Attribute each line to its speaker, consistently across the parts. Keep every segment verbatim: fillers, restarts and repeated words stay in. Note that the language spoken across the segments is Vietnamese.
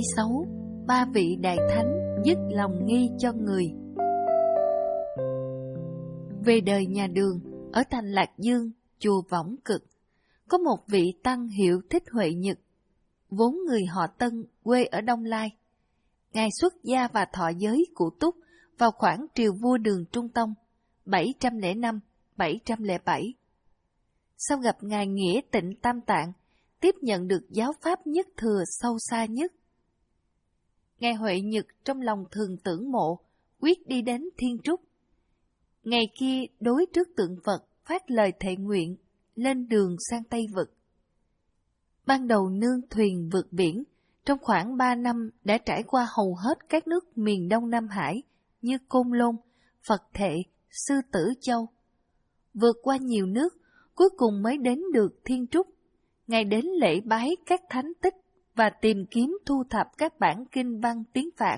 Speaker 1: xấu, ba vị đại thánh dứt lòng nghi cho người. Về đời nhà Đường, ở thành Lạc Dương, chùa Võng Cực, có một vị tăng hiệu Thích Huệ Nhật, vốn người họ Tân, quê ở Đông Lai. Ngài xuất gia và thọ giới cụ túc vào khoảng triều vua Đường Trung Tông, bảy trăm lẻ năm đến bảy trăm lẻ bảy. Sau gặp Ngài Nghĩa Tịnh Tam Tạng, tiếp nhận được giáo pháp nhất thừa sâu xa nhất. Ngài Huệ Nhật trong lòng thường tưởng mộ, quyết đi đến Thiên Trúc. Ngày kia đối trước tượng Phật phát lời thệ nguyện, lên đường sang Tây Vực. Ban đầu nương thuyền vượt biển, trong khoảng ba năm đã trải qua hầu hết các nước miền Đông Nam Hải như Côn Lôn, Phật Thệ, Sư Tử Châu. Vượt qua nhiều nước, cuối cùng mới đến được Thiên Trúc. Ngài đến lễ bái các thánh tích và tìm kiếm thu thập các bản kinh văn tiếng Phạn.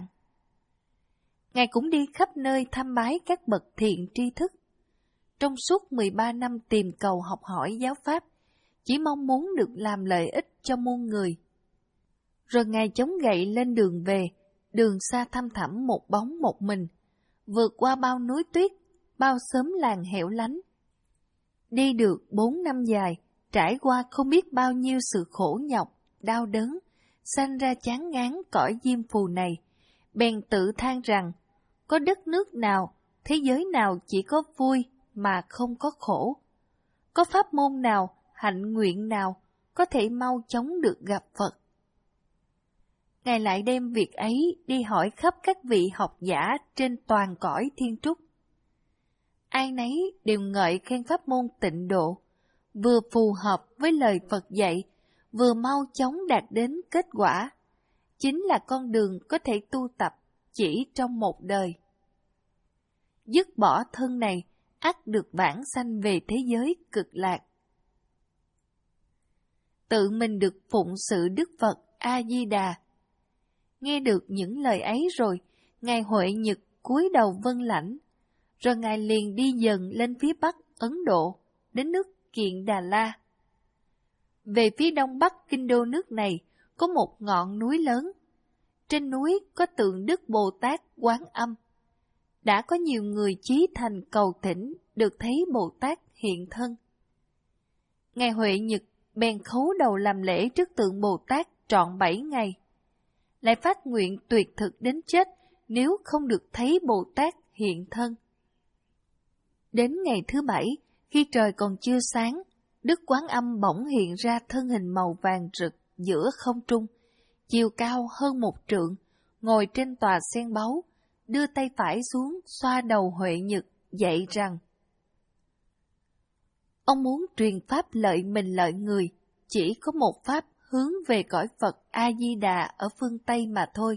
Speaker 1: Ngài cũng đi khắp nơi thăm bái các bậc thiện tri thức. Trong suốt mười ba năm tìm cầu học hỏi giáo pháp, chỉ mong muốn được làm lợi ích cho muôn người. Rồi Ngài chống gậy lên đường về, đường xa thăm thẳm một bóng một mình, vượt qua bao núi tuyết, bao xóm làng hẻo lánh. Đi được bốn năm dài, trải qua không biết bao nhiêu sự khổ nhọc, đau đớn, sanh ra chán ngán cõi diêm phù này, bèn tự than rằng, có đất nước nào, thế giới nào chỉ có vui mà không có khổ? Có pháp môn nào, hạnh nguyện nào có thể mau chóng được gặp Phật? Ngài lại đem việc ấy đi hỏi khắp các vị học giả trên toàn cõi Thiên Trúc. Ai nấy đều ngợi khen pháp môn tịnh độ, vừa phù hợp với lời Phật dạy, vừa mau chóng đạt đến kết quả, chính là con đường có thể tu tập chỉ trong một đời. Dứt bỏ thân này, ắt được vãng sanh về thế giới cực lạc. Tự mình được phụng sự Đức Phật A-di-đà. Nghe được những lời ấy rồi, Ngài Huệ Nhật cúi đầu vâng lãnh, rồi Ngài liền đi dần lên phía bắc Ấn Độ, đến nước Kiện Đà La. Về phía đông bắc kinh đô nước này có một ngọn núi lớn. Trên núi có tượng Đức Bồ Tát Quán Âm. Đã có nhiều người chí thành cầu thỉnh được thấy Bồ Tát hiện thân. Ngài Huệ Nhật bèn khấu đầu làm lễ trước tượng Bồ Tát trọn bảy ngày. Lại phát nguyện tuyệt thực đến chết nếu không được thấy Bồ Tát hiện thân. Đến ngày thứ bảy, khi trời còn chưa sáng, Đức Quán Âm bỗng hiện ra thân hình màu vàng rực giữa không trung, chiều cao hơn một trượng, ngồi trên tòa sen báu, đưa tay phải xuống xoa đầu Huệ Nhật, dạy rằng: ông muốn truyền pháp lợi mình lợi người, chỉ có một pháp hướng về cõi Phật A-di-đà ở phương Tây mà thôi.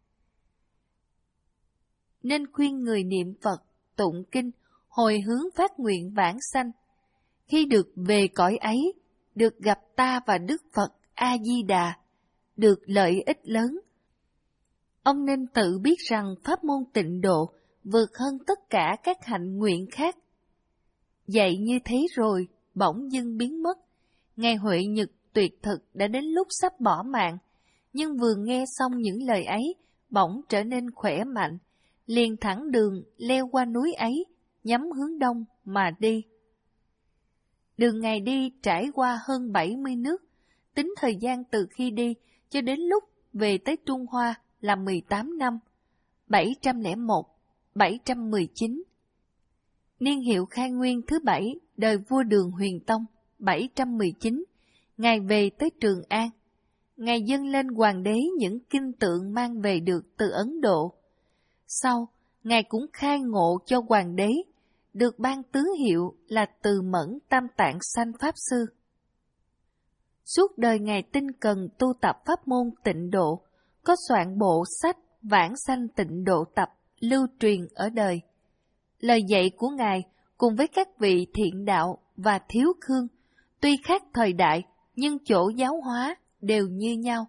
Speaker 1: Nên khuyên người niệm Phật, tụng kinh, hồi hướng phát nguyện vãng sanh. Khi được về cõi ấy, được gặp ta và Đức Phật A-di-đà, được lợi ích lớn. Ông nên tự biết rằng pháp môn tịnh độ vượt hơn tất cả các hạnh nguyện khác. Dạy như thế rồi, bỗng dưng biến mất. Ngài Huệ Nhật tuyệt thực đã đến lúc sắp bỏ mạng, nhưng vừa nghe xong những lời ấy, bỗng trở nên khỏe mạnh, liền thẳng đường leo qua núi ấy, nhắm hướng đông mà đi. Đường Ngài đi trải qua hơn bảy mươi nước, tính thời gian từ khi đi cho đến lúc về tới Trung Hoa là mười tám năm, bảy trăm lẻ một đến bảy trăm mười chín. Niên hiệu khai nguyên thứ bảy, đời vua Đường Huyền Tông, bảy trăm mười chín, Ngài về tới Trường An. Ngài dâng lên hoàng đế những kinh tượng mang về được từ Ấn Độ. Sau, Ngài cũng khai ngộ cho hoàng đế, được ban tứ hiệu là Từ Mẫn Tam Tạng Sanh Pháp Sư. Suốt đời Ngài tinh cần tu tập pháp môn tịnh độ, có soạn bộ sách Vãng Sanh Tịnh Độ Tập lưu truyền ở đời. Lời dạy của Ngài cùng với các vị thiện đạo và thiếu khương, tuy khác thời đại nhưng chỗ giáo hóa đều như nhau.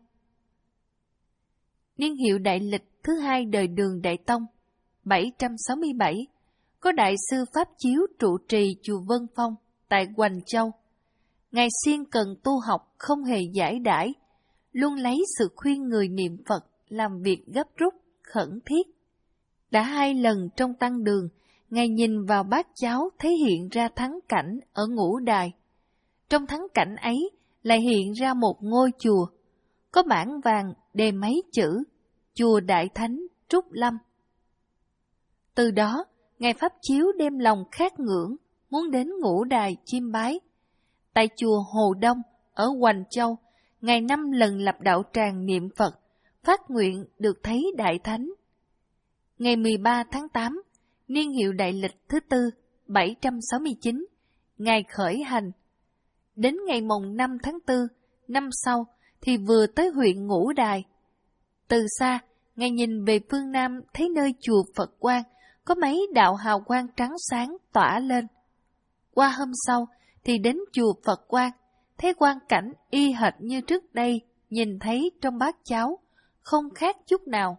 Speaker 1: Niên hiệu đại lịch thứ hai đời Đường Đại Tông, bảy trăm sáu mươi bảy, có Đại sư Pháp Chiếu trụ trì chùa Vân Phong tại Hoành Châu. Ngài siêng cần tu học không hề giải đãi, luôn lấy sự khuyên người niệm Phật làm việc gấp rút, khẩn thiết. Đã hai lần trong tăng đường, Ngài nhìn vào bát cháo thấy hiện ra thắng cảnh ở ngũ đài. Trong thắng cảnh ấy lại hiện ra một ngôi chùa, có bảng vàng đề mấy chữ, Chùa Đại Thánh Trúc Lâm. Từ đó, Ngài Pháp Chiếu đem lòng khát ngưỡng, muốn đến ngũ đài chiêm bái. Tại chùa Hồ Đông, ở Hoành Châu, Ngài năm lần lập đạo tràng niệm Phật, phát nguyện được thấy Đại Thánh. Ngày mười ba tháng tám, niên hiệu đại lịch thứ tư, bảy trăm sáu mươi chín, Ngài khởi hành. Đến ngày mồng năm tháng tư, năm sau, thì vừa tới huyện Ngũ Đài. Từ xa, Ngài nhìn về phương Nam thấy nơi chùa Phật Quang, có mấy đạo hào quang trắng sáng tỏa lên. Qua hôm sau, thì đến chùa Phật Quang, thấy quang cảnh y hệt như trước đây, nhìn thấy trong bát cháo, không khác chút nào.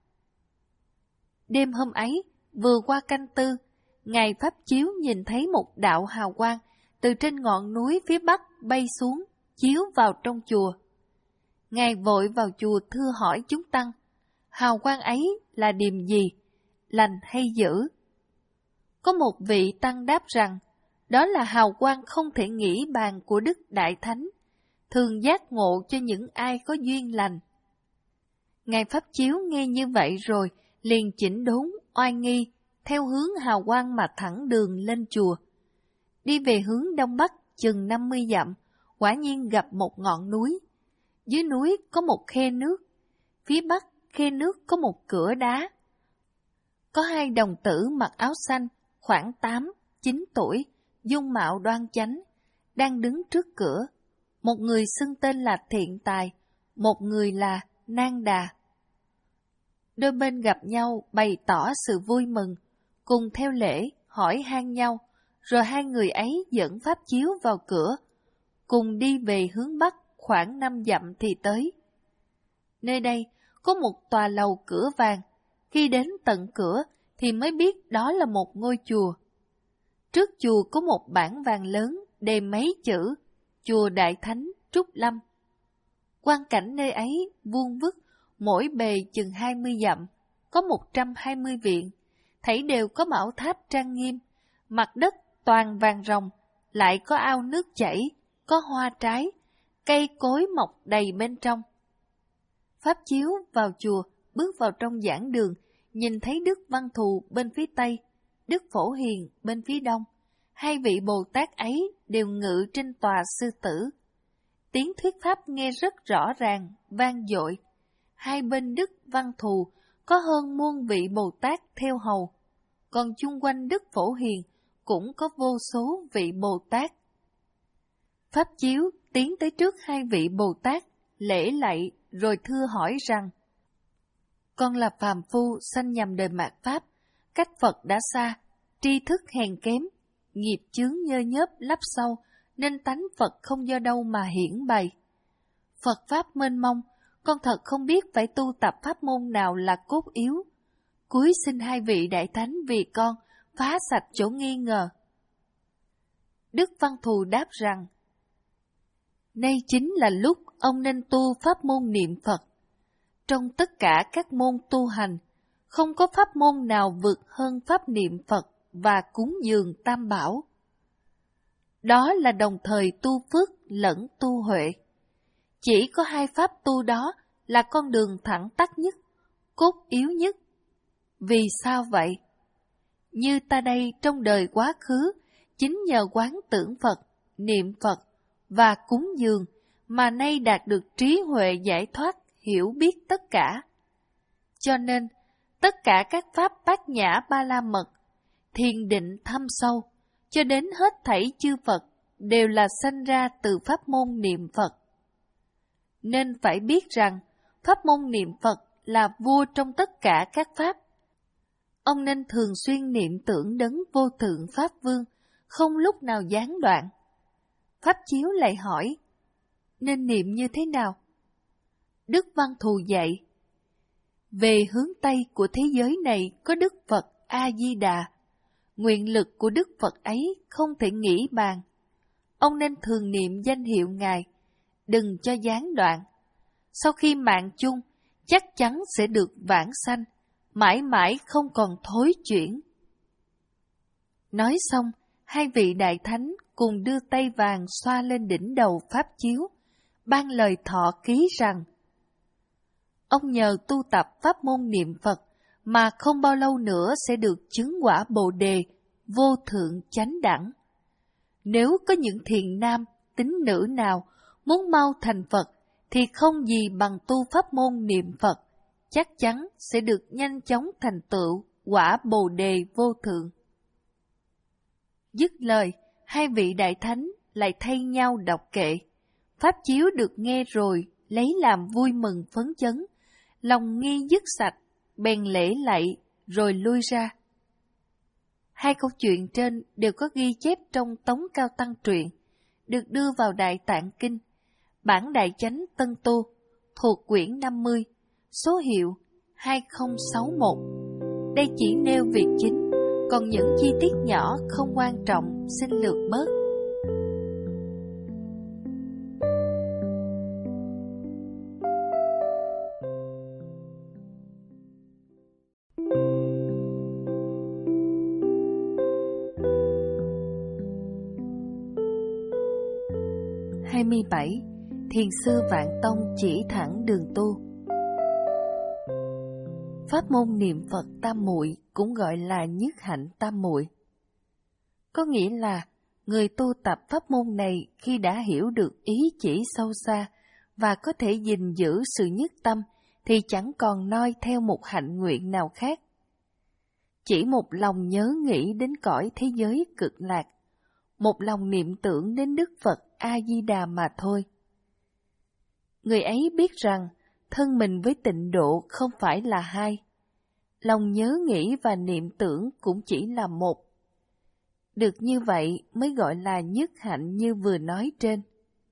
Speaker 1: Đêm hôm ấy, vừa qua canh tư, Ngài Pháp Chiếu nhìn thấy một đạo hào quang từ trên ngọn núi phía bắc bay xuống, chiếu vào trong chùa. Ngài vội vào chùa thưa hỏi chúng tăng, hào quang ấy là điềm gì, lành hay dữ? Có một vị tăng đáp rằng, đó là hào quang không thể nghĩ bàn của Đức Đại Thánh, thường giác ngộ cho những ai có duyên lành. Ngài Pháp Chiếu nghe như vậy rồi, liền chỉnh đốn oai nghi, theo hướng hào quang mà thẳng đường lên chùa. Đi về hướng đông bắc chừng năm mươi dặm, quả nhiên gặp một ngọn núi. Dưới núi có một khe nước, phía bắc khe nước có một cửa đá. Có hai đồng tử mặc áo xanh, khoảng tám, chín tuổi, dung mạo đoan chánh, đang đứng trước cửa. Một người xưng tên là Thiện Tài, một người là Nan Đà. Đôi bên gặp nhau bày tỏ sự vui mừng, cùng theo lễ hỏi han nhau, rồi hai người ấy dẫn Pháp Chiếu vào cửa, cùng đi về hướng bắc khoảng năm dặm thì tới. Nơi đây có một tòa lầu cửa vàng, khi đến tận cửa thì mới biết đó là một ngôi chùa. Trước chùa có một bảng vàng lớn đề mấy chữ Chùa Đại Thánh Trúc Lâm. Quang cảnh nơi ấy vuông vức, mỗi bề chừng hai mươi dặm, có một trăm hai mươi viện, thảy đều có bảo tháp trang nghiêm, mặt đất toàn vàng ròng, lại có ao nước chảy, có hoa trái, cây cối mọc đầy bên trong. Pháp Chiếu vào chùa, bước vào trong giảng đường, nhìn thấy Đức Văn Thù bên phía Tây, Đức Phổ Hiền bên phía Đông. Hai vị Bồ Tát ấy đều ngự trên tòa sư tử. Tiếng thuyết pháp nghe rất rõ ràng, vang dội. Hai bên Đức Văn Thù có hơn muôn vị Bồ Tát theo hầu, còn chung quanh Đức Phổ Hiền cũng có vô số vị Bồ Tát. Pháp Chiếu tiến tới trước hai vị Bồ Tát, lễ lạy rồi thưa hỏi rằng, con là phàm phu sanh nhằm đời mạt Pháp, cách Phật đã xa, tri thức hèn kém, nghiệp chướng nhơ nhớp lấp sâu, nên tánh Phật không do đâu mà hiển bày. Phật Pháp mênh mông, con thật không biết phải tu tập pháp môn nào là cốt yếu. Cúi xin hai vị Đại Thánh vì con phá sạch chỗ nghi ngờ. Đức Văn Thù đáp rằng, nay chính là lúc ông nên tu pháp môn niệm Phật. Trong tất cả các môn tu hành, không có pháp môn nào vượt hơn pháp niệm Phật và cúng dường Tam Bảo. Đó là đồng thời tu phước lẫn tu huệ. Chỉ có hai pháp tu đó là con đường thẳng tắc nhất, cốt yếu nhất. Vì sao vậy? Như ta đây trong đời quá khứ, chính nhờ quán tưởng Phật, niệm Phật và cúng dường mà nay đạt được trí huệ giải thoát, hiểu biết tất cả. Cho nên, tất cả các pháp bát nhã ba la mật, thiền định thâm sâu, cho đến hết thảy chư Phật đều là sanh ra từ pháp môn niệm Phật. Nên phải biết rằng, pháp môn niệm Phật là vua trong tất cả các pháp. Ông nên thường xuyên niệm tưởng đấng vô thượng Pháp Vương, không lúc nào gián đoạn. Pháp Chiếu lại hỏi, nên niệm như thế nào? Đức Văn Thù dạy, về hướng Tây của thế giới này có Đức Phật A-di-đà. Nguyện lực của Đức Phật ấy không thể nghĩ bàn. Ông nên thường niệm danh hiệu Ngài, đừng cho gián đoạn. sau khi mạng chung, chắc chắn sẽ được vãng sanh, mãi mãi không còn thối chuyển. Nói xong, hai vị đại thánh cùng đưa tay vàng xoa lên đỉnh đầu pháp chiếu, ban lời thọ ký rằng: ông nhờ tu tập pháp môn niệm Phật mà không bao lâu nữa sẽ được chứng quả Bồ Đề vô thượng chánh đẳng. Nếu có những thiện nam, tín nữ nào muốn mau thành Phật thì không gì bằng tu pháp môn niệm Phật, chắc chắn sẽ được nhanh chóng thành tựu quả Bồ Đề vô thượng. Dứt lời, hai vị đại thánh lại thay nhau đọc kệ. Pháp chiếu được nghe rồi, lấy làm vui mừng phấn chấn, lòng nghi dứt sạch, bèn lễ lạy rồi lui ra. Hai câu chuyện trên đều có ghi chép trong Tống Cao Tăng truyện, được đưa vào Đại Tạng Kinh, bản Đại Chánh Tân Tu, thuộc quyển năm mươi, số hiệu hai không sáu mốt. Đây chỉ nêu việc chính, còn những chi tiết nhỏ không quan trọng xin lược bớt. hai mươi bảy. Thiền sư Vạn Tông chỉ thẳng đường tu. Pháp môn niệm Phật tam muội cũng gọi là nhất hạnh tam muội. Có nghĩa là người tu tập pháp môn này khi đã hiểu được ý chỉ sâu xa và có thể gìn giữ sự nhất tâm thì chẳng còn noi theo một hạnh nguyện nào khác. Chỉ một lòng nhớ nghĩ đến cõi thế giới cực lạc, một lòng niệm tưởng đến Đức Phật A-di-đà mà thôi. Người ấy biết rằng thân mình với tịnh độ không phải là hai. Lòng nhớ nghĩ và niệm tưởng cũng chỉ là một. Được như vậy mới gọi là nhất hạnh như vừa nói trên.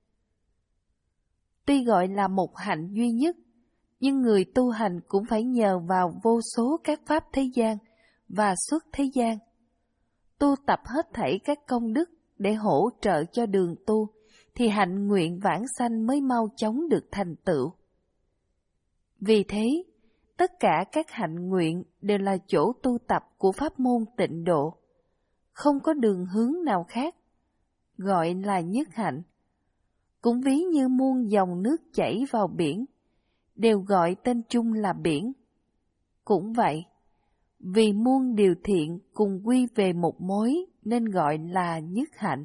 Speaker 1: Tuy gọi là một hạnh duy nhất, nhưng người tu hành cũng phải nhờ vào vô số các pháp thế gian và xuất thế gian, tu tập hết thảy các công đức để hỗ trợ cho đường tu, thì hạnh nguyện vãng sanh mới mau chóng được thành tựu. Vì thế, tất cả các hạnh nguyện đều là chỗ tu tập của pháp môn tịnh độ, không có đường hướng nào khác, gọi là nhất hạnh. Cũng ví như muôn dòng nước chảy vào biển, đều gọi tên chung là biển. Cũng vậy, vì muôn điều thiện cùng quy về một mối nên gọi là nhất hạnh.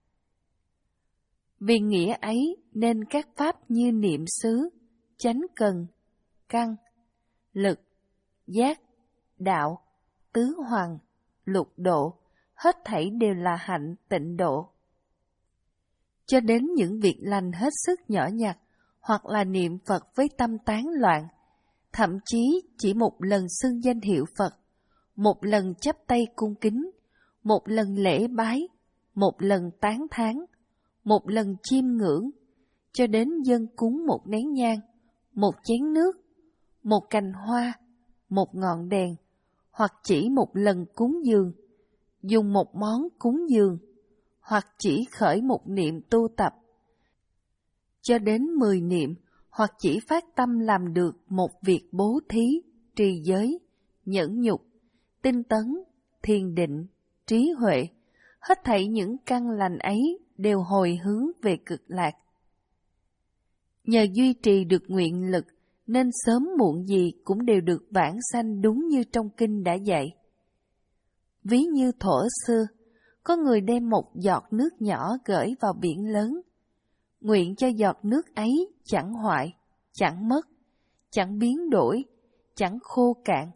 Speaker 1: Vì nghĩa ấy nên các pháp như niệm xứ, chánh cần, căn, lực, giác, đạo, tứ hoàng, lục độ, hết thảy đều là hạnh tịnh độ. Cho đến những việc lành hết sức nhỏ nhặt, hoặc là niệm Phật với tâm tán loạn, thậm chí chỉ một lần xưng danh hiệu Phật, một lần chắp tay cung kính, một lần lễ bái, một lần tán thán, một lần chiêm ngưỡng, cho đến dâng cúng một nén nhang, một chén nước, một cành hoa, một ngọn đèn, hoặc chỉ một lần cúng dường, dùng một món cúng dường, hoặc chỉ khởi một niệm tu tập, cho đến mười niệm, hoặc chỉ phát tâm làm được một việc bố thí, trì giới, nhẫn nhục, tinh tấn, thiền định, trí huệ, hết thảy những căn lành ấy đều hồi hướng về cực lạc. Nhờ duy trì được nguyện lực nên sớm muộn gì cũng đều được vãng sanh đúng như trong kinh đã dạy. Ví như thuở xưa, có người đem một giọt nước nhỏ gửi vào biển lớn, nguyện cho giọt nước ấy chẳng hoại, chẳng mất, chẳng biến đổi, chẳng khô cạn.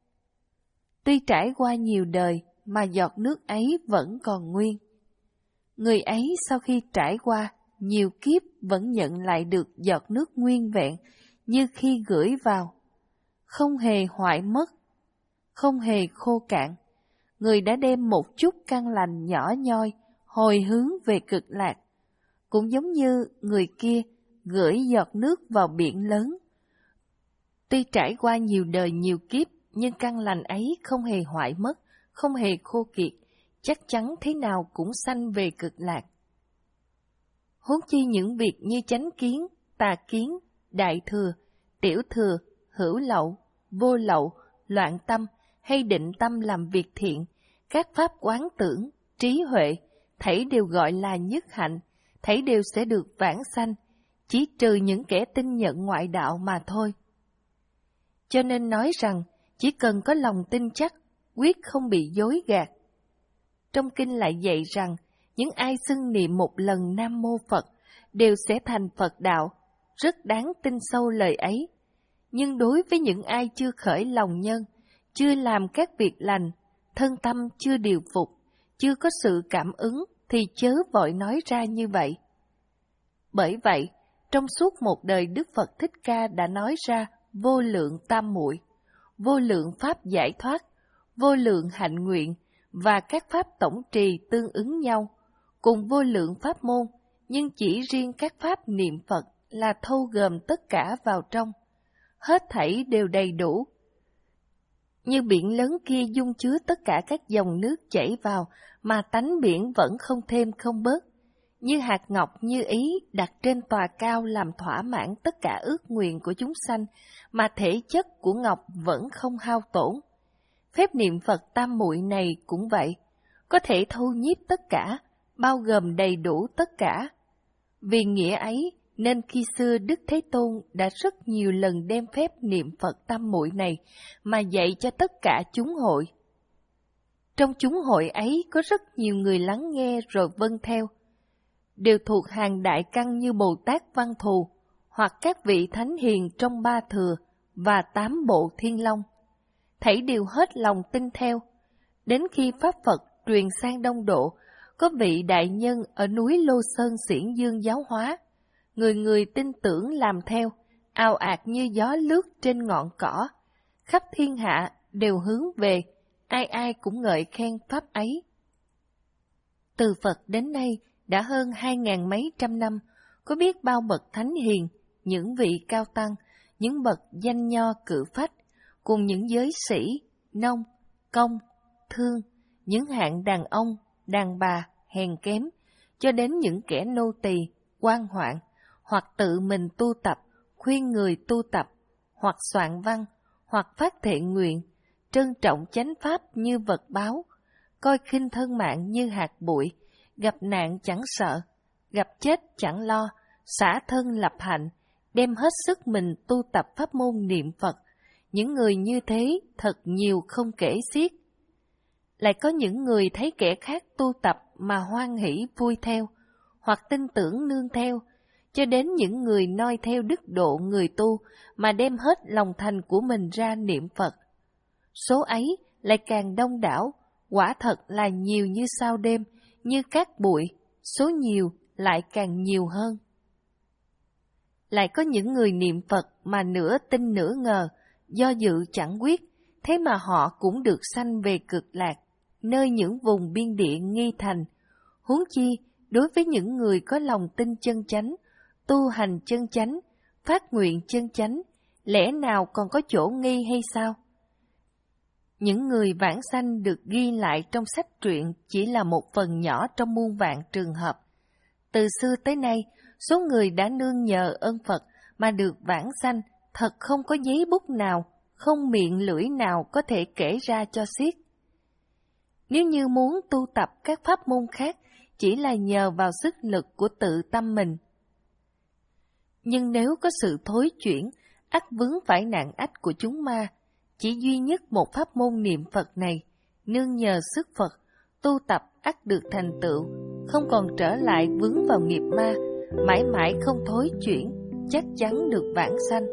Speaker 1: Tuy trải qua nhiều đời mà giọt nước ấy vẫn còn nguyên. Người ấy sau khi trải qua nhiều kiếp vẫn nhận lại được giọt nước nguyên vẹn như khi gửi vào, không hề hoại mất, không hề khô cạn. Người đã đem một chút căn lành nhỏ nhoi hồi hướng về cực lạc, cũng giống như người kia gửi giọt nước vào biển lớn. Tuy trải qua nhiều đời nhiều kiếp, nhưng căn lành ấy không hề hoại mất, không hề khô kiệt, chắc chắn thế nào cũng sanh về cực lạc. Huống chi những việc như chánh kiến, tà kiến, đại thừa, tiểu thừa, hữu lậu, vô lậu, loạn tâm hay định tâm làm việc thiện, các pháp quán tưởng, trí huệ, thảy đều gọi là nhất hạnh, thảy đều sẽ được vãng sanh, chỉ trừ những kẻ tin nhận ngoại đạo mà thôi. Cho nên nói rằng, chỉ cần có lòng tin chắc, quyết không bị dối gạt. Trong kinh lại dạy rằng, những ai xưng niệm một lần Nam Mô Phật, đều sẽ thành Phật đạo, rất đáng tin sâu lời ấy. Nhưng đối với những ai chưa khởi lòng nhân, chưa làm các việc lành, thân tâm chưa điều phục, chưa có sự cảm ứng, thì chớ vội nói ra như vậy. Bởi vậy, trong suốt một đời Đức Phật Thích Ca đã nói ra vô lượng tam muội, vô lượng pháp giải thoát, vô lượng hạnh nguyện và các pháp tổng trì tương ứng nhau, cùng vô lượng pháp môn, nhưng chỉ riêng các pháp niệm Phật là thâu gồm tất cả vào trong, hết thảy đều đầy đủ. Như biển lớn kia dung chứa tất cả các dòng nước chảy vào, mà tánh biển vẫn không thêm không bớt. Như hạt ngọc như ý đặt trên tòa cao làm thỏa mãn tất cả ước nguyện của chúng sanh, mà thể chất của ngọc vẫn không hao tổn. Phép niệm Phật tam muội này cũng vậy, có thể thâu nhiếp tất cả, bao gồm đầy đủ tất cả. Vì nghĩa ấy, nên khi xưa Đức Thế Tôn đã rất nhiều lần đem phép niệm Phật tam muội này mà dạy cho tất cả chúng hội. Trong chúng hội ấy có rất nhiều người lắng nghe rồi vâng theo, đều thuộc hàng đại căn như Bồ Tát Văn Thù, hoặc các vị thánh hiền trong ba thừa và tám bộ thiên long. Thảy đều hết lòng tin theo. Đến khi Pháp Phật truyền sang Đông Độ, có vị đại nhân ở núi Lô Sơn Xiển Dương giáo hóa, người người tin tưởng làm theo, ào ạt như gió lướt trên ngọn cỏ, khắp thiên hạ đều hướng về, ai ai cũng ngợi khen pháp ấy. Từ Phật đến nay đã hơn hai ngàn mấy trăm năm, có biết bao bậc thánh hiền, những vị cao tăng, những bậc danh nho cự phách, cùng những giới sĩ, nông, công, thương, những hạng đàn ông, đàn bà, hèn kém, cho đến những kẻ nô tỳ, quan hoạn, hoặc tự mình tu tập, khuyên người tu tập, hoặc soạn văn, hoặc phát thệ nguyện, trân trọng chánh pháp như vật báo, coi khinh thân mạng như hạt bụi, gặp nạn chẳng sợ, gặp chết chẳng lo, xả thân lập hạnh, đem hết sức mình tu tập pháp môn niệm Phật. Những người như thế thật nhiều không kể xiết. Lại có những người thấy kẻ khác tu tập mà hoan hỷ vui theo, hoặc tin tưởng nương theo, cho đến những người noi theo đức độ người tu mà đem hết lòng thành của mình ra niệm Phật. Số ấy lại càng đông đảo, quả thật là nhiều như sao đêm, như cát bụi, số nhiều lại càng nhiều hơn. Lại có những người niệm Phật mà nửa tin nửa ngờ, do dự chẳng quyết, thế mà họ cũng được sanh về cực lạc, nơi những vùng biên địa nghi thành. Huống chi, đối với những người có lòng tin chân chánh, tu hành chân chánh, phát nguyện chân chánh, lẽ nào còn có chỗ nghi hay sao? Những người vãng sanh được ghi lại trong sách truyện chỉ là một phần nhỏ trong muôn vạn trường hợp. Từ xưa tới nay, số người đã nương nhờ ơn Phật mà được vãng sanh thật không có giấy bút nào, không miệng lưỡi nào có thể kể ra cho xiết. Nếu như muốn tu tập các pháp môn khác, chỉ là nhờ vào sức lực của tự tâm mình. Nhưng nếu có sự thối chuyển, ắt vướng phải nạn ách của chúng ma, chỉ duy nhất một pháp môn niệm Phật này, nương nhờ sức Phật, tu tập ắt được thành tựu, không còn trở lại vướng vào nghiệp ma, mãi mãi không thối chuyển, chắc chắn được vãng sanh.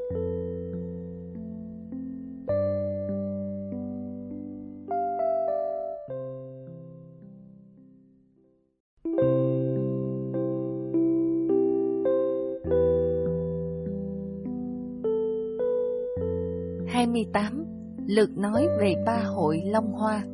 Speaker 1: hai mươi tám. Lượt nói về ba hội Long Hoa.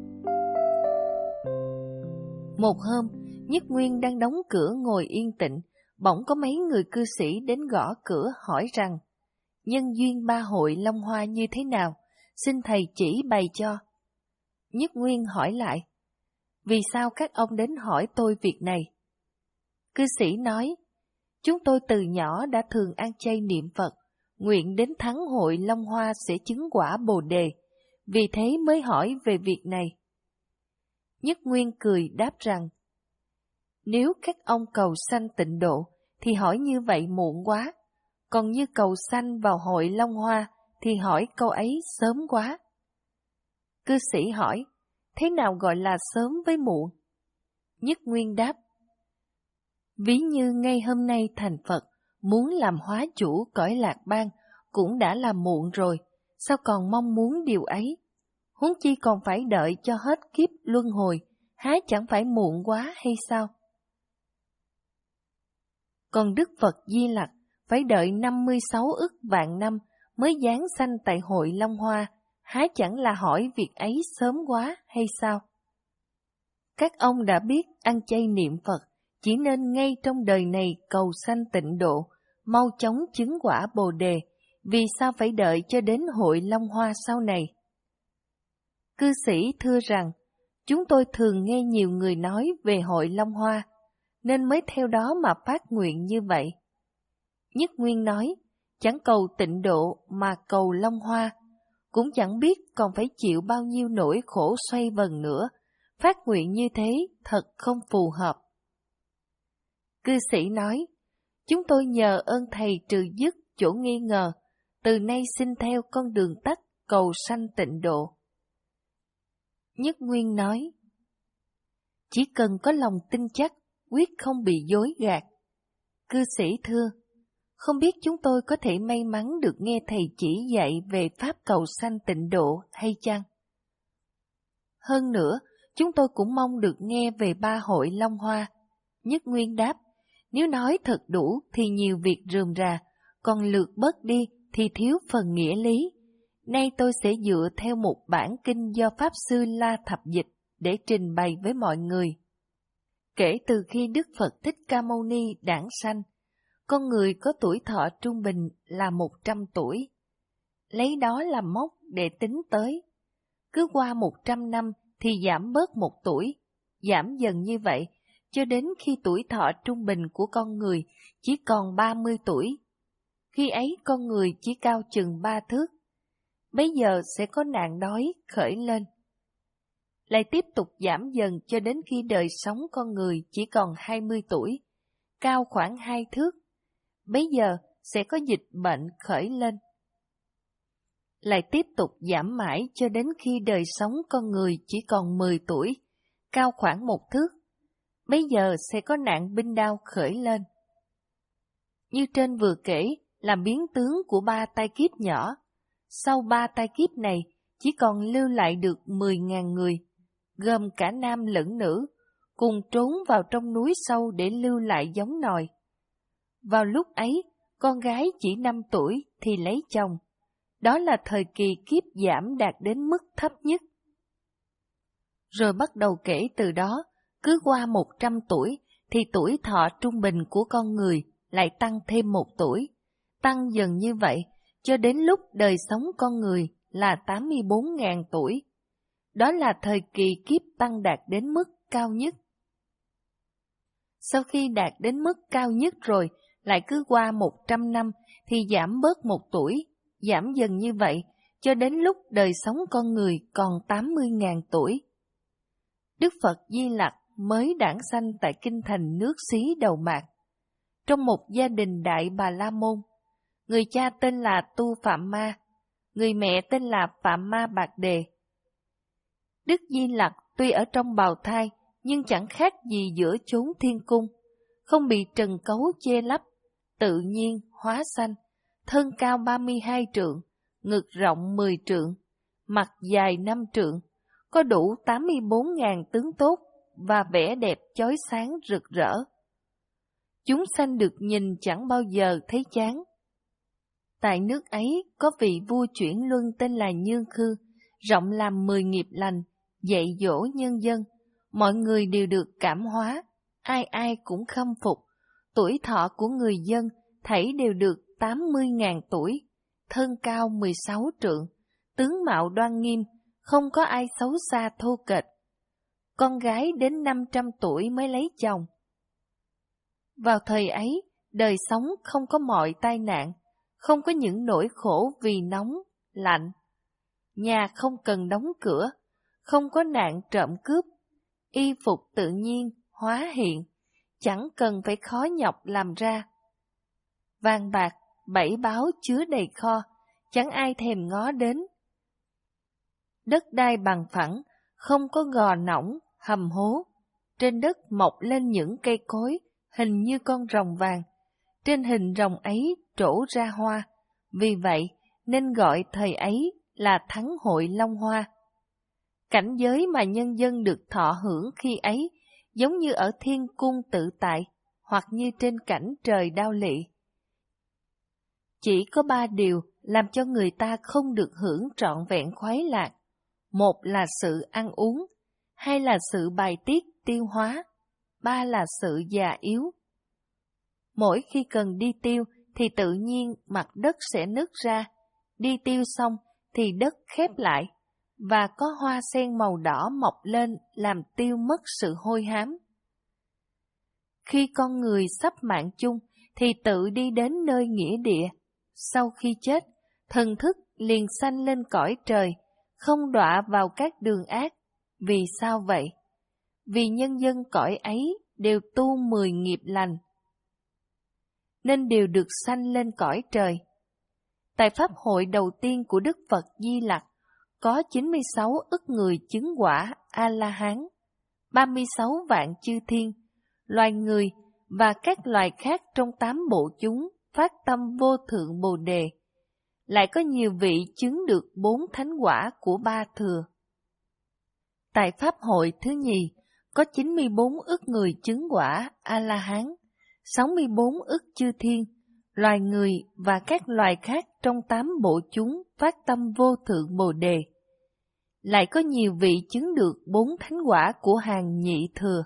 Speaker 1: Một hôm, Nhất Nguyên đang đóng cửa ngồi yên tĩnh, bỗng có mấy người cư sĩ đến gõ cửa hỏi rằng, nhân duyên ba hội Long Hoa như thế nào, xin thầy chỉ bày cho. Nhất Nguyên hỏi lại, vì sao các ông đến hỏi tôi việc này? Cư sĩ nói, Chúng tôi từ nhỏ đã thường ăn chay niệm Phật, nguyện đến thắng hội Long Hoa sẽ chứng quả Bồ Đề, vì thế mới hỏi về việc này. Nhất Nguyên cười đáp rằng, nếu các ông cầu sanh tịnh độ, thì hỏi như vậy muộn quá, còn như cầu sanh vào hội Long Hoa, thì hỏi câu ấy sớm quá. Cư sĩ hỏi, thế nào gọi là sớm với muộn? Nhất Nguyên đáp, ví như ngay hôm nay thành Phật, muốn làm hóa chủ cõi Lạc Bang, cũng đã là muộn rồi, sao còn mong muốn điều ấy? Huống chi còn phải đợi cho hết kiếp luân hồi, há chẳng phải muộn quá hay sao? Còn Đức Phật Di Lặc phải đợi năm mươi sáu ức vạn năm mới giáng sanh tại hội Long Hoa, há chẳng là hỏi việc ấy sớm quá hay sao? Các ông đã biết ăn chay niệm Phật, chỉ nên ngay trong đời này cầu sanh tịnh độ, mau chóng chứng quả Bồ Đề, vì sao phải đợi cho đến hội Long Hoa sau này? Cư sĩ thưa rằng, chúng tôi thường nghe nhiều người nói về hội Long Hoa, nên mới theo đó mà phát nguyện như vậy. Nhất Nguyên nói, chẳng cầu tịnh độ mà cầu Long Hoa, cũng chẳng biết còn phải chịu bao nhiêu nỗi khổ xoay vần nữa, phát nguyện như thế thật không phù hợp. Cư sĩ nói, chúng tôi nhờ ơn thầy trừ dứt chỗ nghi ngờ, từ nay xin theo con đường tắt cầu sanh tịnh độ. Nhất Nguyên nói, chỉ cần có lòng tin chắc, quyết không bị dối gạt. Cư sĩ thưa, không biết chúng tôi có thể may mắn được nghe thầy chỉ dạy về pháp cầu sanh tịnh độ hay chăng? Hơn nữa, chúng tôi cũng mong được nghe về ba hội Long Hoa. Nhất Nguyên đáp, nếu nói thật đủ thì nhiều việc rườm rà, còn lược bớt đi thì thiếu phần nghĩa lý. Nay tôi sẽ dựa theo một bản kinh do Pháp Sư La Thập Dịch để trình bày với mọi người. Kể từ khi Đức Phật Thích Ca Mâu Ni đản sanh, con người có tuổi thọ trung bình là một trăm tuổi. Lấy đó làm mốc để tính tới. Cứ qua một trăm năm thì giảm bớt một tuổi, giảm dần như vậy, cho đến khi tuổi thọ trung bình của con người chỉ còn ba mươi tuổi. Khi ấy con người chỉ cao chừng ba thước. Bây giờ sẽ có nạn đói khởi lên. Lại tiếp tục giảm dần cho đến khi đời sống con người chỉ còn hai mươi tuổi, cao khoảng hai thước. Bây giờ sẽ có dịch bệnh khởi lên. Lại tiếp tục giảm mãi cho đến khi đời sống con người chỉ còn mười tuổi, cao khoảng một thước. Bây giờ sẽ có nạn binh đao khởi lên. Như trên vừa kể là biến tướng của ba tai kiếp nhỏ. Sau ba tai kiếp này chỉ còn lưu lại được mười ngàn người, gồm cả nam lẫn nữ, cùng trốn vào trong núi sâu để lưu lại giống nòi. Vào lúc ấy, con gái chỉ năm tuổi thì lấy chồng. Đó là thời kỳ kiếp giảm đạt đến mức thấp nhất. Rồi bắt đầu kể từ đó, cứ qua một trăm tuổi thì tuổi thọ trung bình của con người lại tăng thêm một tuổi, tăng dần như vậy cho đến lúc đời sống con người là tám mươi bốn nghìn tuổi. Đó là thời kỳ kiếp tăng đạt đến mức cao nhất. Sau khi đạt đến mức cao nhất rồi, lại cứ qua một trăm năm thì giảm bớt một tuổi, giảm dần như vậy cho đến lúc đời sống con người còn tám mươi nghìn tuổi. Đức Phật Di Lặc mới đản sanh tại kinh thành nước Xí Đầu Mạt, trong một gia đình Đại Bà La Môn. Người cha tên là Tu Phạm Ma, người mẹ tên là Phạm Ma Bạc Đề. Đức Di Lặc tuy ở trong bào thai, nhưng chẳng khác gì giữa chốn thiên cung, không bị trần cấu che lấp, tự nhiên hóa sanh, thân cao ba mươi hai trượng, ngực rộng mười trượng, mặt dài năm trượng, có đủ tám mươi bốn nghìn tướng tốt và vẻ đẹp chói sáng rực rỡ. Chúng sanh được nhìn chẳng bao giờ thấy chán. Tại nước ấy có vị vua chuyển luân tên là Nhương Khư, rộng làm mười nghiệp lành, dạy dỗ nhân dân, mọi người đều được cảm hóa, ai ai cũng khâm phục. Tuổi thọ của người dân thảy đều được tám mươi nghìn tuổi, thân cao mười sáu trượng, tướng mạo đoan nghiêm, không có ai xấu xa thô kệch. Con gái đến năm trăm tuổi mới lấy chồng. Vào thời ấy, đời sống không có mọi tai nạn, không có những nỗi khổ vì nóng, lạnh. Nhà không cần đóng cửa, không có nạn trộm cướp, y phục tự nhiên, hóa hiện, chẳng cần phải khó nhọc làm ra. Vàng bạc, bảy báo chứa đầy kho, chẳng ai thèm ngó đến. Đất đai bằng phẳng, không có gò nõng, hầm hố. Trên đất mọc lên những cây cối, hình như con rồng vàng. Trên hình rồng ấy trổ ra hoa, vì vậy nên gọi thời ấy là thắng hội Long Hoa. Cảnh giới mà nhân dân được thọ hưởng khi ấy, giống như ở thiên cung tự tại, hoặc như trên cảnh trời đao lị. Chỉ có ba điều làm cho người ta không được hưởng trọn vẹn khoái lạc. Một là sự ăn uống, hai là sự bài tiết tiêu hóa, ba là sự già yếu. Mỗi khi cần đi tiêu thì tự nhiên mặt đất sẽ nứt ra, đi tiêu xong thì đất khép lại, và có hoa sen màu đỏ mọc lên làm tiêu mất sự hôi hám. Khi con người sắp mạng chung thì tự đi đến nơi nghĩa địa. Sau khi chết, thần thức liền sanh lên cõi trời, không đọa vào các đường ác. Vì sao vậy? Vì nhân dân cõi ấy đều tu mười nghiệp lành, nên đều được sanh lên cõi trời. Tại Pháp hội đầu tiên của Đức Phật Di Lặc, có chín mươi sáu ức người chứng quả A-la-hán, ba mươi sáu vạn chư thiên, loài người và các loài khác trong tám bộ chúng phát tâm vô thượng Bồ Đề. Lại có nhiều vị chứng được bốn thánh quả của ba thừa. Tại Pháp hội thứ nhì, có chín mươi bốn ức người chứng quả A-la-hán, sáu mươi bốn ức chư thiên, loài người và các loài khác trong tám bộ chúng phát tâm vô thượng Bồ Đề. Lại có nhiều vị chứng được bốn thánh quả của hàng nhị thừa.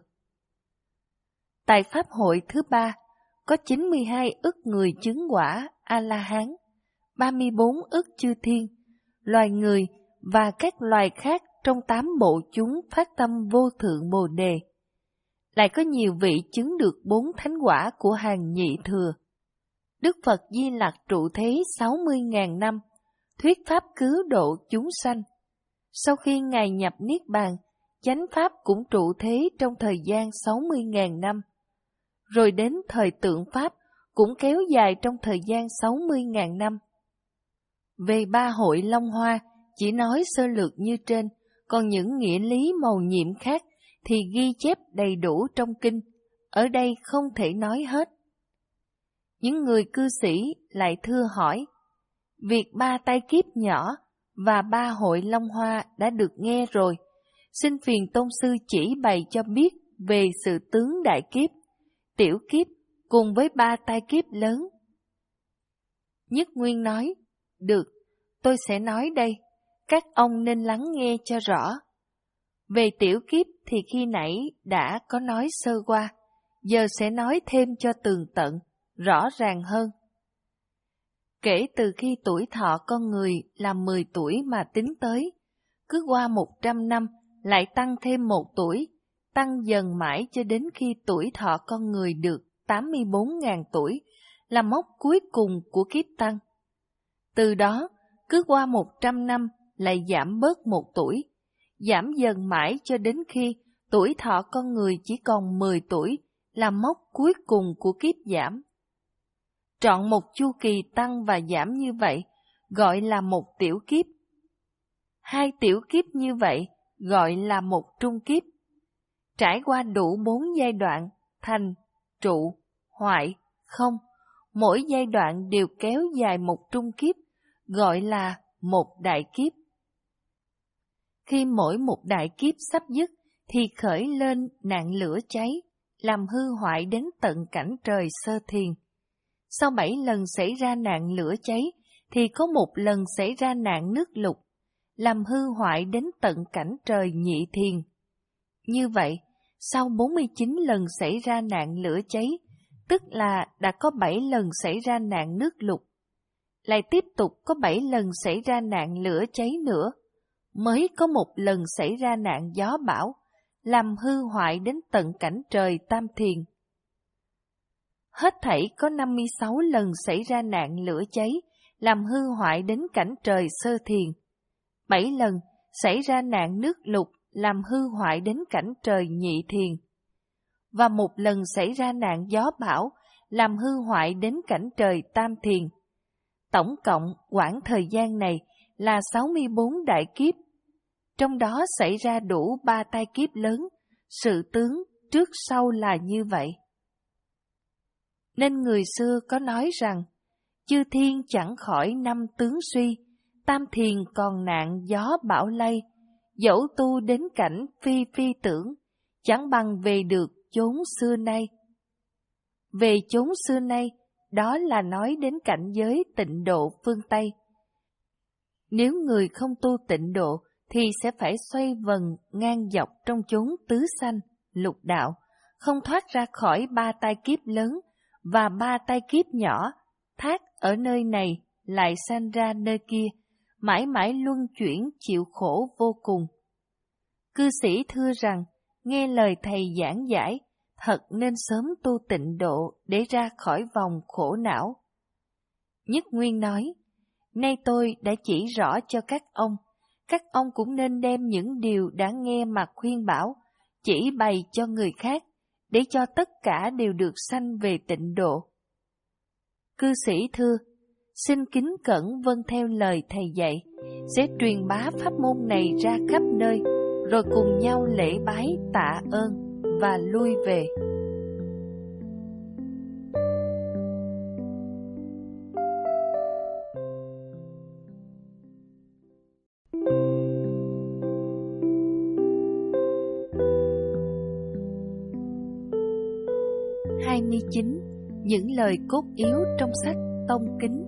Speaker 1: Tại Pháp hội thứ ba, có chín mươi hai ức người chứng quả A-la-hán, ba mươi bốn ức chư thiên, loài người và các loài khác trong tám bộ chúng phát tâm vô thượng Bồ Đề. Lại có nhiều vị chứng được bốn thánh quả của hàng nhị thừa. Đức Phật Di Lặc trụ thế sáu mươi ngàn năm, thuyết pháp cứu độ chúng sanh. Sau khi Ngài nhập Niết Bàn, chánh pháp cũng trụ thế trong thời gian sáu mươi ngàn năm. Rồi đến thời tượng pháp cũng kéo dài trong thời gian sáu mươi ngàn năm. Về ba hội Long Hoa, chỉ nói sơ lược như trên, còn những nghĩa lý mầu nhiệm khác thì ghi chép đầy đủ trong kinh, ở đây không thể nói hết. Những người cư sĩ lại thưa hỏi, việc ba tai kiếp nhỏ và ba hội Long Hoa đã được nghe rồi, xin phiền tôn sư chỉ bày cho biết về sự tướng đại kiếp, tiểu kiếp cùng với ba tai kiếp lớn. Nhất Nguyên nói, được, tôi sẽ nói đây, các ông nên lắng nghe cho rõ. Về tiểu kiếp thì khi nãy đã có nói sơ qua, giờ sẽ nói thêm cho tường tận, rõ ràng hơn. Kể từ khi tuổi thọ con người là mười tuổi mà tính tới, cứ qua một trăm năm lại tăng thêm một tuổi, tăng dần mãi cho đến khi tuổi thọ con người được tám mươi bốn nghìn tuổi, là mốc cuối cùng của kiếp tăng. Từ đó, cứ qua một trăm năm lại giảm bớt một tuổi, giảm dần mãi cho đến khi tuổi thọ con người chỉ còn mười tuổi, là mốc cuối cùng của kiếp giảm. Trọn một chu kỳ tăng và giảm như vậy, gọi là một tiểu kiếp. Hai tiểu kiếp như vậy, gọi là một trung kiếp. Trải qua đủ bốn giai đoạn, thành, trụ, hoại, không, mỗi giai đoạn đều kéo dài một trung kiếp, gọi là một đại kiếp. Khi mỗi một đại kiếp sắp dứt, thì khởi lên nạn lửa cháy, làm hư hoại đến tận cảnh trời sơ thiền. Sau bảy lần xảy ra nạn lửa cháy, thì có một lần xảy ra nạn nước lụt, làm hư hoại đến tận cảnh trời nhị thiền. Như vậy, sau bốn mươi chín lần xảy ra nạn lửa cháy, tức là đã có bảy lần xảy ra nạn nước lụt, lại tiếp tục có bảy lần xảy ra nạn lửa cháy nữa, mới có một lần xảy ra nạn gió bão, làm hư hoại đến tận cảnh trời tam thiền. Hết thảy có năm mươi sáu lần xảy ra nạn lửa cháy, làm hư hoại đến cảnh trời sơ thiền. bảy lần xảy ra nạn nước lụt, làm hư hoại đến cảnh trời nhị thiền. Và một lần xảy ra nạn gió bão, làm hư hoại đến cảnh trời tam thiền. Tổng cộng quãng thời gian này là sáu mươi bốn đại kiếp, trong đó xảy ra đủ ba tai kiếp lớn, sự tướng trước sau là như vậy. Nên người xưa có nói rằng, chư thiên chẳng khỏi năm tướng suy, tam thiền còn nạn gió bão lay, dẫu tu đến cảnh phi phi tưởng, chẳng bằng về được chốn xưa nay. Về chốn xưa nay, đó là nói đến cảnh giới tịnh độ phương Tây. Nếu người không tu tịnh độ, thì sẽ phải xoay vần ngang dọc trong chốn tứ sanh, lục đạo, không thoát ra khỏi ba tai kiếp lớn và ba tai kiếp nhỏ, thác ở nơi này lại sanh ra nơi kia, mãi mãi luân chuyển chịu khổ vô cùng. Cư sĩ thưa rằng, nghe lời thầy giảng giải, thật nên sớm tu tịnh độ để ra khỏi vòng khổ não. Nhất Nguyên nói, nay tôi đã chỉ rõ cho các ông, các ông cũng nên đem những điều đã nghe mà khuyên bảo, chỉ bày cho người khác, để cho tất cả đều được sanh về tịnh độ. Cư sĩ thưa, xin kính cẩn vâng theo lời thầy dạy, sẽ truyền bá pháp môn này ra khắp nơi, rồi cùng nhau lễ bái tạ ơn và lui về. hai mươi chín. Những lời cốt yếu trong sách Tông Kính.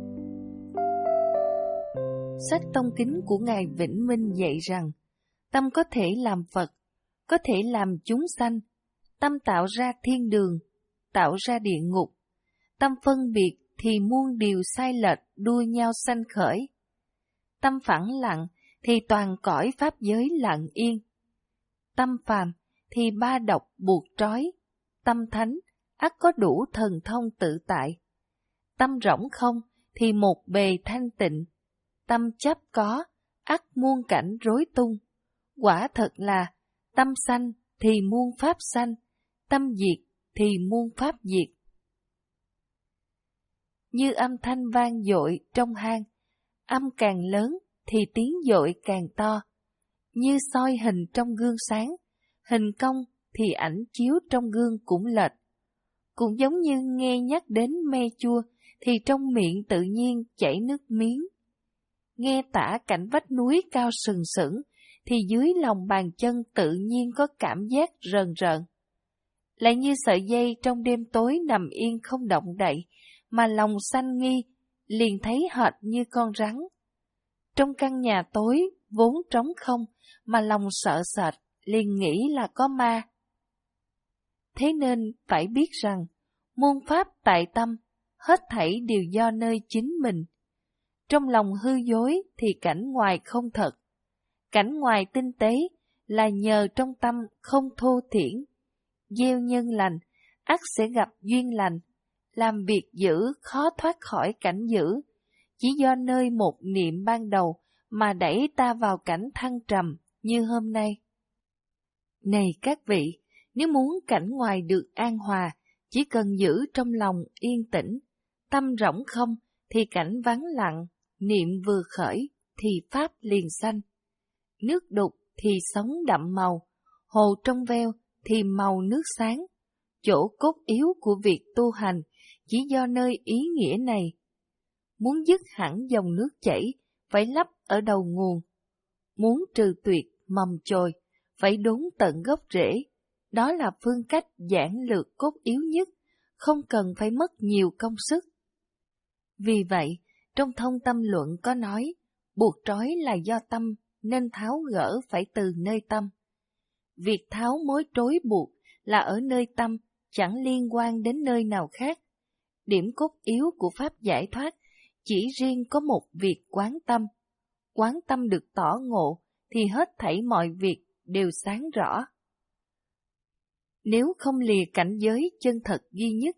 Speaker 1: Sách Tông Kính của Ngài Vĩnh Minh dạy rằng, tâm có thể làm Phật, có thể làm chúng sanh, tâm tạo ra thiên đường, tạo ra địa ngục, tâm phân biệt thì muôn điều sai lệch đua nhau sanh khởi. Tâm phẳng lặng thì toàn cõi pháp giới lặng yên. Tâm phàm thì ba độc buộc trói, tâm thánh ắt có đủ thần thông tự tại. Tâm rỗng không thì một bề thanh tịnh, tâm chấp có, ắt muôn cảnh rối tung. Quả thật là, tâm sanh thì muôn pháp sanh, tâm diệt thì muôn pháp diệt. Như âm thanh vang dội trong hang, âm càng lớn thì tiếng dội càng to. Như soi hình trong gương sáng, hình cong thì ảnh chiếu trong gương cũng lệch. Cũng giống như nghe nhắc đến me chua thì trong miệng tự nhiên chảy nước miếng. Nghe tả cảnh vách núi cao sừng sững thì dưới lòng bàn chân tự nhiên có cảm giác rờn rợn. Lại như sợi dây trong đêm tối nằm yên không động đậy, mà lòng sanh nghi, liền thấy hệt như con rắn. Trong căn nhà tối vốn trống không, mà lòng sợ sệt, liền nghĩ là có ma. Thế nên phải biết rằng, môn pháp tại tâm, hết thảy đều do nơi chính mình. Trong lòng hư dối thì cảnh ngoài không thật. Cảnh ngoài tinh tế là nhờ trong tâm không thô thiển. Gieo nhân lành, ắt sẽ gặp duyên lành. Làm việc dữ khó thoát khỏi cảnh dữ. Chỉ do nơi một niệm ban đầu mà đẩy ta vào cảnh thăng trầm như hôm nay. Này các vị, nếu muốn cảnh ngoài được an hòa, chỉ cần giữ trong lòng yên tĩnh, tâm rỗng không thì cảnh vắng lặng, niệm vừa khởi thì pháp liền sanh. Nước đục thì sống đậm màu, hồ trong veo thì màu nước sáng. Chỗ cốt yếu của việc tu hành chỉ do nơi ý nghĩa này. Muốn dứt hẳn dòng nước chảy, phải lấp ở đầu nguồn. Muốn trừ tuyệt mầm chồi, phải đốn tận gốc rễ. Đó là phương cách giản lược cốt yếu nhất, không cần phải mất nhiều công sức. Vì vậy, trong Thông Tâm Luận có nói, buộc trói là do tâm, nên tháo gỡ phải từ nơi tâm. Việc tháo mối trói buộc là ở nơi tâm, chẳng liên quan đến nơi nào khác. Điểm cốt yếu của pháp giải thoát chỉ riêng có một việc quán tâm. Quán tâm được tỏ ngộ thì hết thảy mọi việc đều sáng rõ. Nếu không lìa cảnh giới chân thật duy nhất,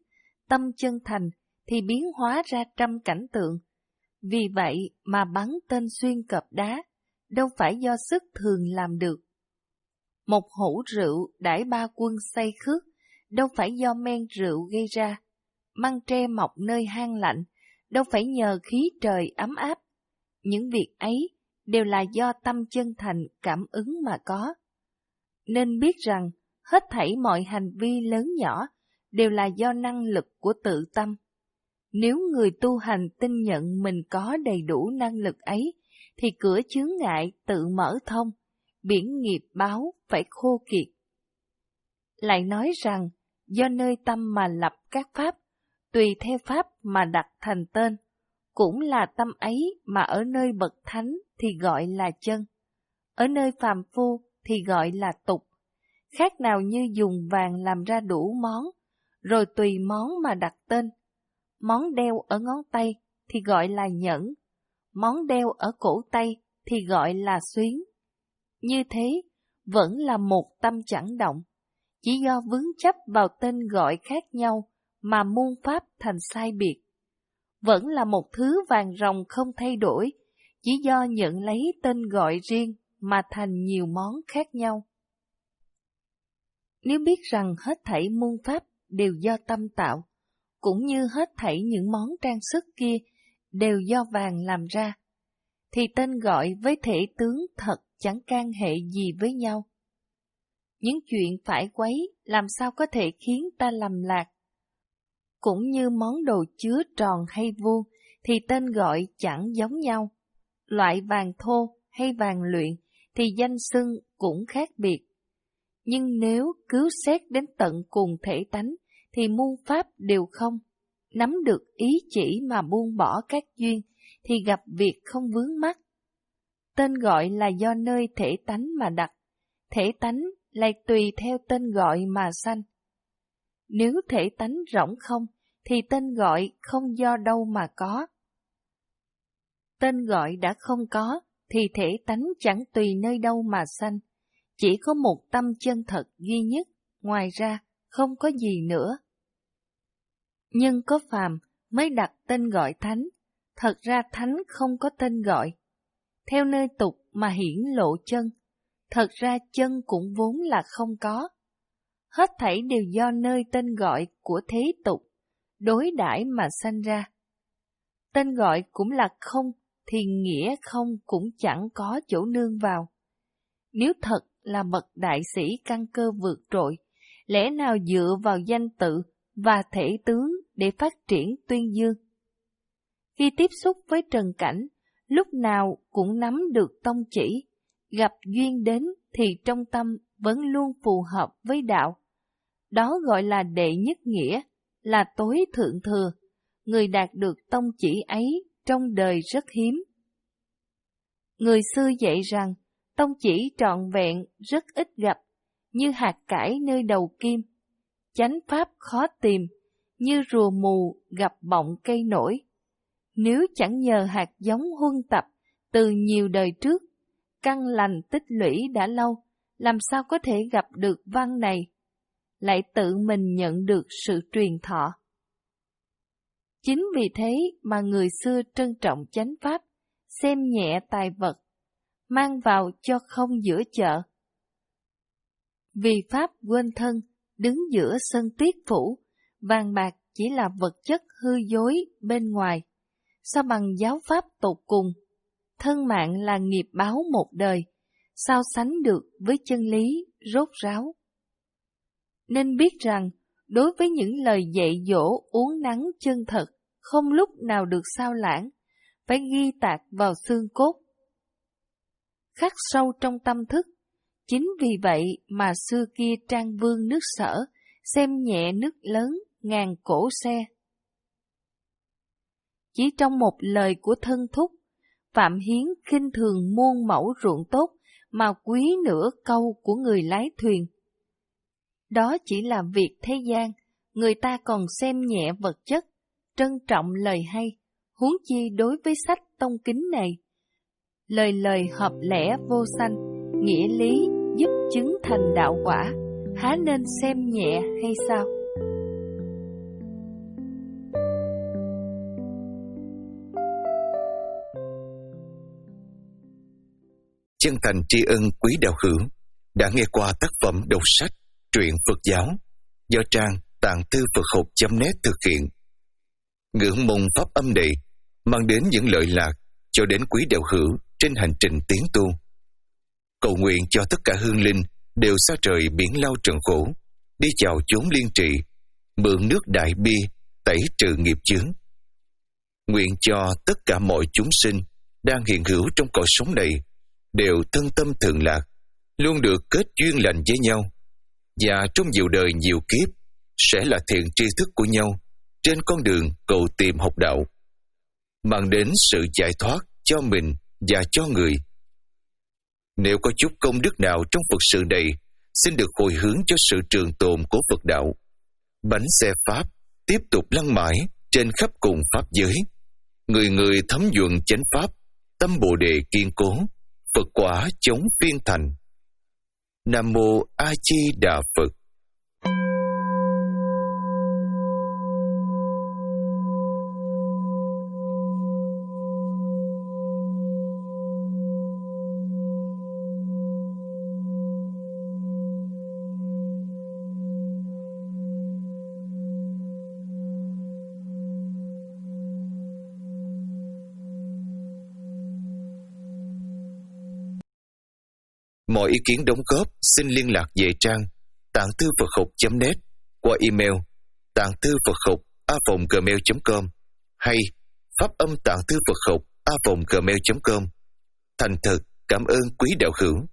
Speaker 1: tâm chân thành thì biến hóa ra trăm cảnh tượng. Vì vậy mà bắn tên xuyên cọp đá, đâu phải do sức thường làm được. Một hũ rượu đãi ba quân say khước, đâu phải do men rượu gây ra. Măng tre mọc nơi hang lạnh, đâu phải nhờ khí trời ấm áp. Những việc ấy đều là do tâm chân thành cảm ứng mà có. Nên biết rằng, hết thảy mọi hành vi lớn nhỏ đều là do năng lực của tự tâm. Nếu người tu hành tin nhận mình có đầy đủ năng lực ấy, thì cửa chướng ngại tự mở thông, biển nghiệp báo phải khô kiệt. Lại nói rằng, do nơi tâm mà lập các pháp, tùy theo pháp mà đặt thành tên, cũng là tâm ấy mà ở nơi bậc thánh thì gọi là chân, ở nơi phàm phu thì gọi là tục. Khác nào như dùng vàng làm ra đủ món, rồi tùy món mà đặt tên. Món đeo ở ngón tay thì gọi là nhẫn, món đeo ở cổ tay thì gọi là xuyến. Như thế, vẫn là một tâm chẳng động, chỉ do vướng chấp vào tên gọi khác nhau mà muôn pháp thành sai biệt. Vẫn là một thứ vàng ròng không thay đổi, chỉ do nhận lấy tên gọi riêng mà thành nhiều món khác nhau. Nếu biết rằng hết thảy muôn pháp đều do tâm tạo, cũng như hết thảy những món trang sức kia đều do vàng làm ra, thì tên gọi với thể tướng thật chẳng can hệ gì với nhau. Những chuyện phải quấy làm sao có thể khiến ta lầm lạc. Cũng như món đồ chứa tròn hay vuông thì tên gọi chẳng giống nhau. Loại vàng thô hay vàng luyện thì danh xưng cũng khác biệt. Nhưng nếu cứu xét đến tận cùng thể tánh thì muôn pháp đều không. Nắm được ý chỉ mà buông bỏ các duyên thì gặp việc không vướng mắc. Tên gọi là do nơi thể tánh mà đặt, thể tánh lại tùy theo tên gọi mà sanh. Nếu thể tánh rỗng không, thì tên gọi không do đâu mà có. Tên gọi đã không có, thì thể tánh chẳng tùy nơi đâu mà sanh. Chỉ có một tâm chân thật duy nhất, ngoài ra không có gì nữa. Nhưng có phàm mới đặt tên gọi thánh, thật ra thánh không có tên gọi. Theo nơi tục mà hiển lộ chân, thật ra chân cũng vốn là không có. Hết thảy đều do nơi tên gọi của thế tục, đối đãi mà sanh ra. Tên gọi cũng là không, thì nghĩa không cũng chẳng có chỗ nương vào. Nếu thật là bậc đại sĩ căn cơ vượt trội, lẽ nào dựa vào danh tự và thể tướng để phát triển tuyên dương? Khi tiếp xúc với trần cảnh, lúc nào cũng nắm được tông chỉ, gặp duyên đến thì trong tâm vẫn luôn phù hợp với đạo. Đó gọi là đệ nhất nghĩa, là tối thượng thừa. Người đạt được tông chỉ ấy trong đời rất hiếm. Người xưa dạy rằng, tông chỉ trọn vẹn rất ít gặp, như hạt cải nơi đầu kim. Chánh pháp khó tìm, như rùa mù gặp bọng cây nổi. Nếu chẳng nhờ hạt giống huân tập từ nhiều đời trước, căn lành tích lũy đã lâu, làm sao có thể gặp được văn này, lại tự mình nhận được sự truyền thọ. Chính vì thế mà người xưa trân trọng chánh pháp, xem nhẹ tài vật, mang vào cho không giữa chợ. Vì pháp quên thân, đứng giữa sân tiết phủ, vàng bạc chỉ là vật chất hư dối bên ngoài. Sao bằng giáo pháp tột cùng? Thân mạng là nghiệp báo một đời, sao sánh được với chân lý rốt ráo? Nên biết rằng, đối với những lời dạy dỗ uốn nắn chân thật, không lúc nào được sao lãng, phải ghi tạc vào xương cốt, khắc sâu trong tâm thức. Chính vì vậy mà xưa kia Trang Vương nước Sở xem nhẹ nước lớn ngàn cổ xe. Chỉ trong một lời của thân thúc, Phạm Hiến khinh thường muôn mẫu ruộng tốt mà quý nửa câu của người lái thuyền. Đó chỉ là việc thế gian, người ta còn xem nhẹ vật chất, trân trọng lời hay, huống chi đối với sách tông kính này. Lời lời hợp lẽ vô sanh, nghĩa lý giúp chứng thành đạo quả, há nên xem nhẹ hay sao?
Speaker 2: chân thành tri ân quý đạo hữu đã nghe qua tác phẩm đọc sách truyện Phật giáo do trang tạng thư Phật học chấm net thực hiện. Ngưỡng mong pháp âm này mang đến những lợi lạc cho đến quý đạo hữu trên hành trình tiến tu. Cầu nguyện cho tất cả hương linh đều xa trời biển lao trần khổ, đi chào chốn liên trị, mượn nước đại bi tẩy trừ nghiệp chướng. Nguyện cho tất cả mọi chúng sinh đang hiện hữu trong cuộc sống này đều thân tâm thường lạc, luôn được kết duyên lành với nhau, và trong nhiều đời nhiều kiếp sẽ là thiện tri thức của nhau trên con đường cầu tìm học đạo, mang đến sự giải thoát cho mình và cho người. Nếu có chút công đức nào trong Phật sự này, xin được hồi hướng cho sự trường tồn của Phật đạo. Bánh xe Pháp tiếp tục lăn mãi trên khắp cùng Pháp giới. Người người thấm nhuận chánh Pháp, tâm Bồ Đề kiên cố, Phật quả chống phiên thành. Nam Mô A Di Đà Phật. Mọi ý kiến đóng góp xin liên lạc về trang tạng thư Phật học chấm net qua email tạng thư Phật học a vòng gmail chấm com hay pháp âm tạng thư Phật học a vòng gmail chấm com. Thành thật cảm ơn quý đạo hữu.